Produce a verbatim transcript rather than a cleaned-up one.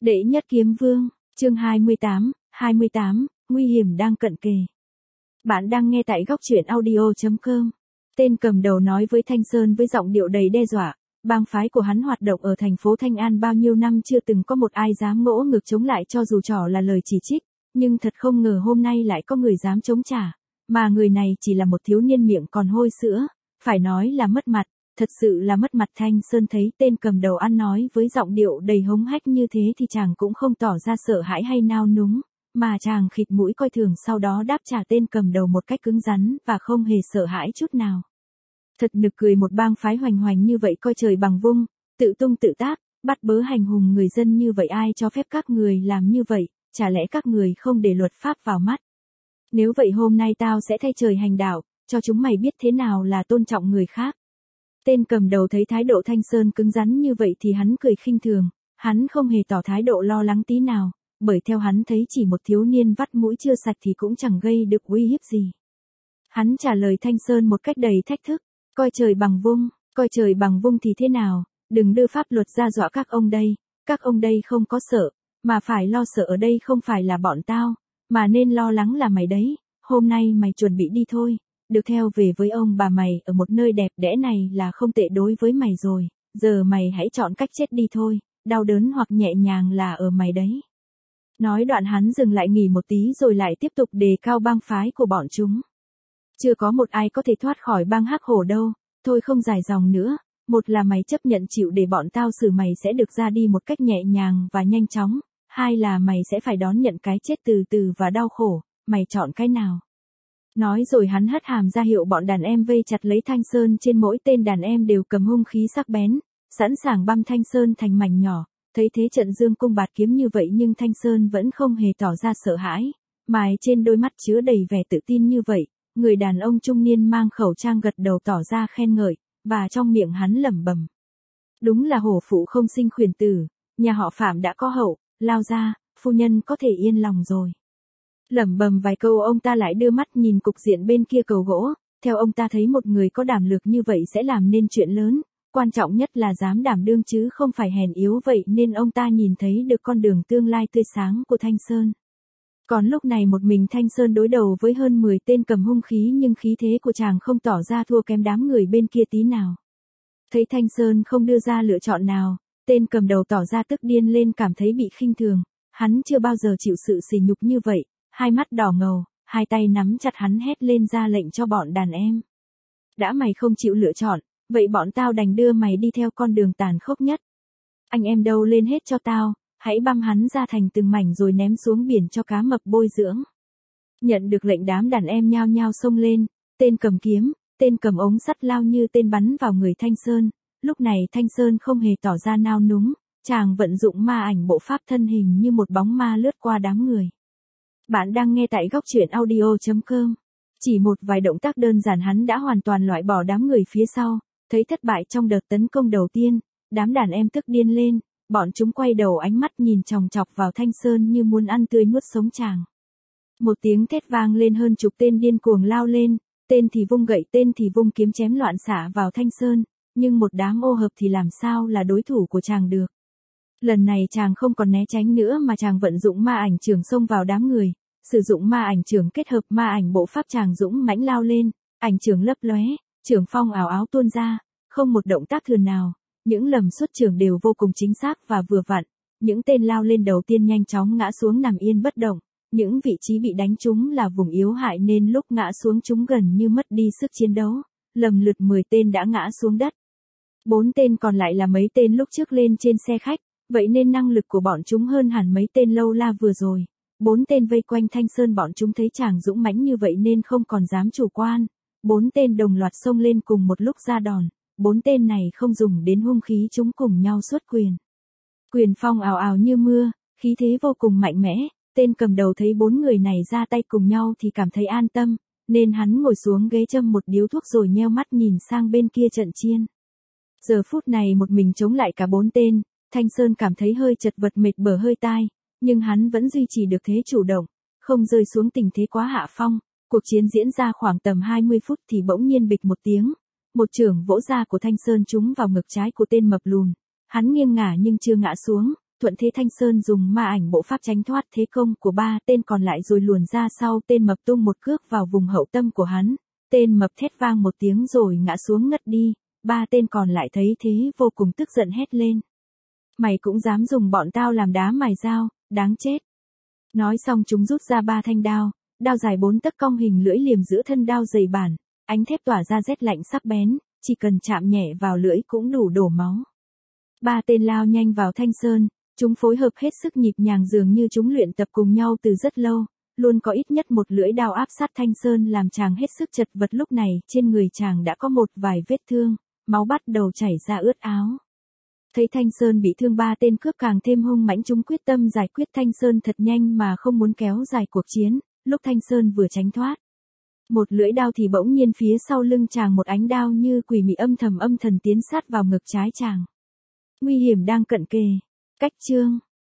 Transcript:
Đệ nhất kiếm vương, chương hai mươi tám, hai mươi tám, nguy hiểm đang cận kề. Bạn đang nghe tại góc truyện audio chấm com. Tên cầm đầu nói với Thanh Sơn với giọng điệu đầy đe dọa, bang phái của hắn hoạt động ở thành phố Thanh An bao nhiêu năm chưa từng có một ai dám ngỗ ngược chống lại cho dù trò là lời chỉ trích, nhưng thật không ngờ hôm nay lại có người dám chống trả, mà người này chỉ là một thiếu niên miệng còn hôi sữa, phải nói là mất mặt. Thật sự là mất mặt. Thanh Sơn thấy tên cầm đầu ăn nói với giọng điệu đầy hống hách như thế thì chàng cũng không tỏ ra sợ hãi hay nao núng, mà chàng khịt mũi coi thường, sau đó đáp trả tên cầm đầu một cách cứng rắn và không hề sợ hãi chút nào. Thật nực cười, một bang phái hoành hoành như vậy coi trời bằng vung, tự tung tự tác, bắt bớ hành hùng người dân như vậy, ai cho phép các người làm như vậy, chả lẽ các người không để luật pháp vào mắt? Nếu vậy hôm nay tao sẽ thay trời hành đạo, cho chúng mày biết thế nào là tôn trọng người khác. Tên cầm đầu thấy thái độ Thanh Sơn cứng rắn như vậy thì hắn cười khinh thường, hắn không hề tỏ thái độ lo lắng tí nào, bởi theo hắn thấy chỉ một thiếu niên vắt mũi chưa sạch thì cũng chẳng gây được uy hiếp gì. Hắn trả lời Thanh Sơn một cách đầy thách thức, coi trời bằng vung, coi trời bằng vung thì thế nào, đừng đưa pháp luật ra dọa các ông đây, các ông đây không có sợ, mà phải lo sợ ở đây không phải là bọn tao, mà nên lo lắng là mày đấy, hôm nay mày chuẩn bị đi thôi. Được theo về với ông bà mày ở một nơi đẹp đẽ này là không tệ đối với mày rồi, giờ mày hãy chọn cách chết đi thôi, đau đớn hoặc nhẹ nhàng là ở mày đấy. Nói đoạn hắn dừng lại nghỉ một tí rồi lại tiếp tục đề cao bang phái của bọn chúng. Chưa có một ai có thể thoát khỏi bang Hắc Hổ đâu, thôi không dài dòng nữa, một là mày chấp nhận chịu để bọn tao xử mày sẽ được ra đi một cách nhẹ nhàng và nhanh chóng, hai là mày sẽ phải đón nhận cái chết từ từ và đau khổ, mày chọn cái nào? Nói rồi hắn hất hàm ra hiệu bọn đàn em vây chặt lấy Thanh Sơn, trên mỗi tên đàn em đều cầm hung khí sắc bén, sẵn sàng băm Thanh Sơn thành mảnh nhỏ. Thấy thế trận dương cung bạt kiếm như vậy nhưng Thanh Sơn vẫn không hề tỏ ra sợ hãi, mà trên đôi mắt chứa đầy vẻ tự tin như vậy, người đàn ông trung niên mang khẩu trang gật đầu tỏ ra khen ngợi, và trong miệng hắn lẩm bẩm. Đúng là hổ phụ không sinh khuyển tử, nhà họ Phạm đã có hậu, lao ra, phu nhân có thể yên lòng rồi. Lẩm bẩm vài câu ông ta lại đưa mắt nhìn cục diện bên kia cầu gỗ, theo ông ta thấy một người có đảm lược như vậy sẽ làm nên chuyện lớn, quan trọng nhất là dám đảm đương chứ không phải hèn yếu, vậy nên ông ta nhìn thấy được con đường tương lai tươi sáng của Thanh Sơn. Còn lúc này một mình Thanh Sơn đối đầu với hơn mười tên cầm hung khí nhưng khí thế của chàng không tỏ ra thua kém đám người bên kia tí nào. Thấy Thanh Sơn không đưa ra lựa chọn nào, tên cầm đầu tỏ ra tức điên lên, cảm thấy bị khinh thường, hắn chưa bao giờ chịu sự sỉ nhục như vậy. Hai mắt đỏ ngầu, hai tay nắm chặt hắn hét lên ra lệnh cho bọn đàn em. Đã mày không chịu lựa chọn, vậy bọn tao đành đưa mày đi theo con đường tàn khốc nhất. Anh em đâu lên hết cho tao, hãy băm hắn ra thành từng mảnh rồi ném xuống biển cho cá mập bôi dưỡng. Nhận được lệnh đám đàn em nhao nhao xông lên, tên cầm kiếm, tên cầm ống sắt lao như tên bắn vào người Thanh Sơn. Lúc này Thanh Sơn không hề tỏ ra nao núng, chàng vận dụng ma ảnh bộ pháp thân hình như một bóng ma lướt qua đám người. Bạn đang nghe tại góc truyện audio chấm com. Chỉ một vài động tác đơn giản hắn đã hoàn toàn loại bỏ đám người phía sau, thấy thất bại trong đợt tấn công đầu tiên, đám đàn em tức điên lên, bọn chúng quay đầu ánh mắt nhìn chòng chọc vào Thanh Sơn như muốn ăn tươi nuốt sống chàng. Một tiếng thét vang lên, hơn chục tên điên cuồng lao lên, tên thì vung gậy, tên thì vung kiếm chém loạn xạ vào Thanh Sơn, nhưng một đám ô hợp thì làm sao là đối thủ của chàng được. Lần này chàng không còn né tránh nữa mà chàng vận dụng ma ảnh chưởng xông vào đám người, sử dụng ma ảnh chưởng kết hợp ma ảnh bộ pháp, chàng dũng mãnh lao lên, ảnh chưởng lấp lóe, chưởng phong ảo áo tuôn ra, không một động tác thừa nào, những lầm xuất chưởng đều vô cùng chính xác và vừa vặn, những tên lao lên đầu tiên nhanh chóng ngã xuống nằm yên bất động, những vị trí bị đánh trúng là vùng yếu hại nên lúc ngã xuống chúng gần như mất đi sức chiến đấu, lầm lượt mười tên đã ngã xuống đất. Bốn tên còn lại là mấy tên lúc trước lên trên xe khách. Vậy nên năng lực của bọn chúng hơn hẳn mấy tên lâu la vừa rồi. Bốn tên vây quanh Thanh Sơn, bọn chúng thấy chàng dũng mãnh như vậy nên không còn dám chủ quan. Bốn tên đồng loạt xông lên cùng một lúc ra đòn. Bốn tên này không dùng đến hung khí, chúng cùng nhau xuất quyền. Quyền phong ào ào như mưa, khí thế vô cùng mạnh mẽ. Tên cầm đầu thấy bốn người này ra tay cùng nhau thì cảm thấy an tâm, nên hắn ngồi xuống ghế châm một điếu thuốc rồi nheo mắt nhìn sang bên kia trận chiên. Giờ phút này một mình chống lại cả bốn tên. Thanh Sơn cảm thấy hơi chật vật, mệt bở hơi tai, nhưng hắn vẫn duy trì được thế chủ động, không rơi xuống tình thế quá hạ phong. Cuộc chiến diễn ra khoảng tầm hai mươi phút thì bỗng nhiên bịch một tiếng, một chưởng vỗ ra của Thanh Sơn trúng vào ngực trái của tên mập lùn. Hắn nghiêng ngả nhưng chưa ngã xuống, thuận thế Thanh Sơn dùng ma ảnh bộ pháp tránh thoát thế công của ba tên còn lại rồi luồn ra sau tên mập tung một cước vào vùng hậu tâm của hắn. Tên mập thét vang một tiếng rồi ngã xuống ngất đi, ba tên còn lại thấy thế vô cùng tức giận hét lên. Mày cũng dám dùng bọn tao làm đá mài dao, đáng chết. Nói xong chúng rút ra ba thanh đao, đao dài bốn tấc cong hình lưỡi liềm giữa thân đao dày bản, ánh thép tỏa ra rét lạnh sắc bén, chỉ cần chạm nhẹ vào lưỡi cũng đủ đổ máu. Ba tên lao nhanh vào Thanh Sơn, chúng phối hợp hết sức nhịp nhàng dường như chúng luyện tập cùng nhau từ rất lâu, luôn có ít nhất một lưỡi đao áp sát Thanh Sơn làm chàng hết sức chật vật. Lúc này trên người chàng đã có một vài vết thương, máu bắt đầu chảy ra ướt áo. Thấy Thanh Sơn bị thương ba tên cướp càng thêm hung mãnh chúng quyết tâm giải quyết Thanh Sơn thật nhanh mà không muốn kéo dài cuộc chiến, lúc Thanh Sơn vừa tránh thoát. Một lưỡi đao thì bỗng nhiên phía sau lưng chàng một ánh đao như quỷ mị âm thầm âm thần tiến sát vào ngực trái chàng. Nguy hiểm đang cận kề. Cách chương